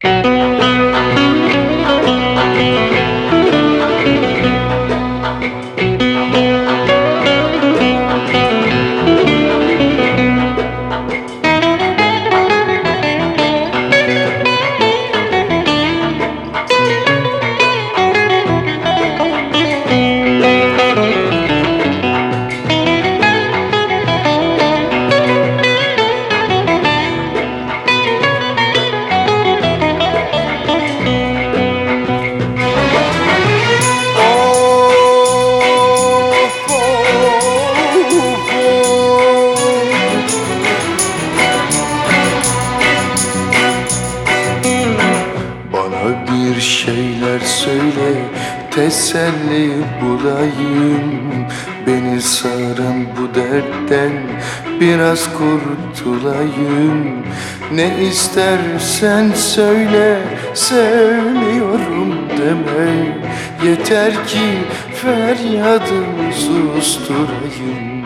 Bir şeyler söyle, teselli bulayım. Beni saran bu dertten biraz kurtulayım. Ne istersen söyle, sevmiyorum deme. Yeter ki feryadımı susturayım.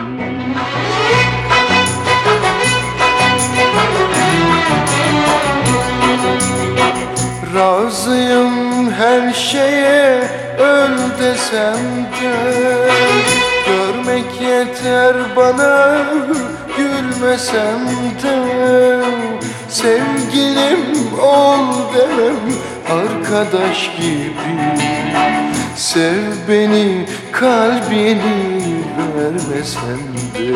Razıyım her şeye, öl desem de. Görmek yeter bana, gülmesem de. Sevgilim ol demem, arkadaş gibi. Sev beni, kalbini vermesem de.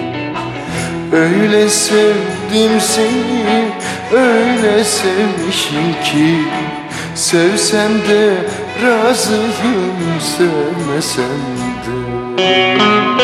Öyle sevdim seni, öyle sevmişim ki. Sevsem de razıyım, sevmesem de.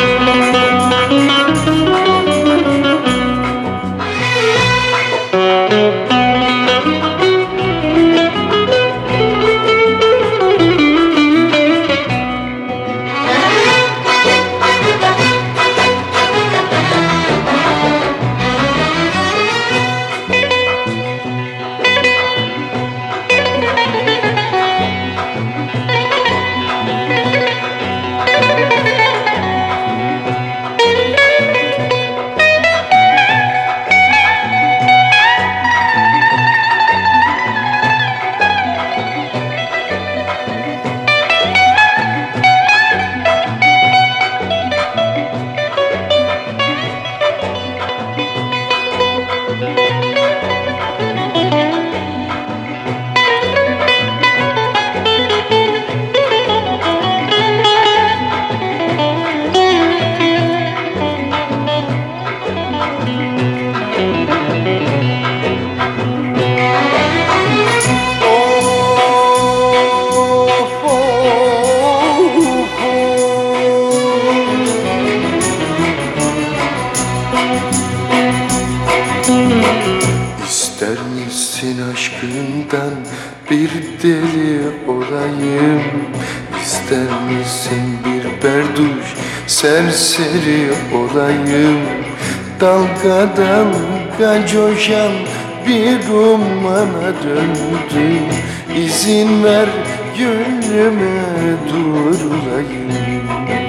İster misin aşkından bir deli olayım? İster misin bir berduş serseri olayım? Dalga dalga coşan bir umana döndüm. İzin ver gönlüme durulayım.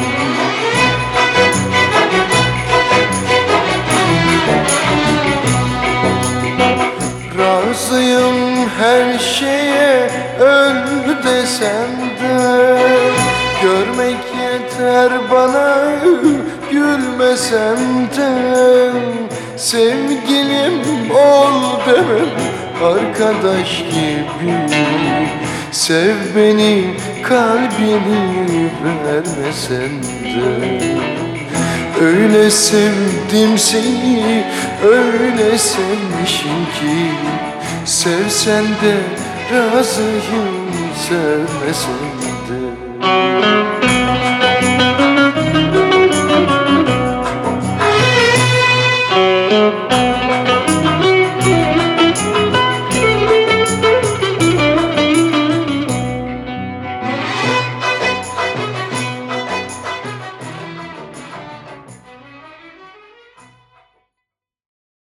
Razıyım her şeye, öl desem de. Görmek yeter bana, gülmesem de. Sevgilim ol demem, arkadaş gibi. Sev beni, kalbini vermesen de. Öyle sevdim seni, öyle sevmişim ki. Sevsen de razıyım, sevmesen de.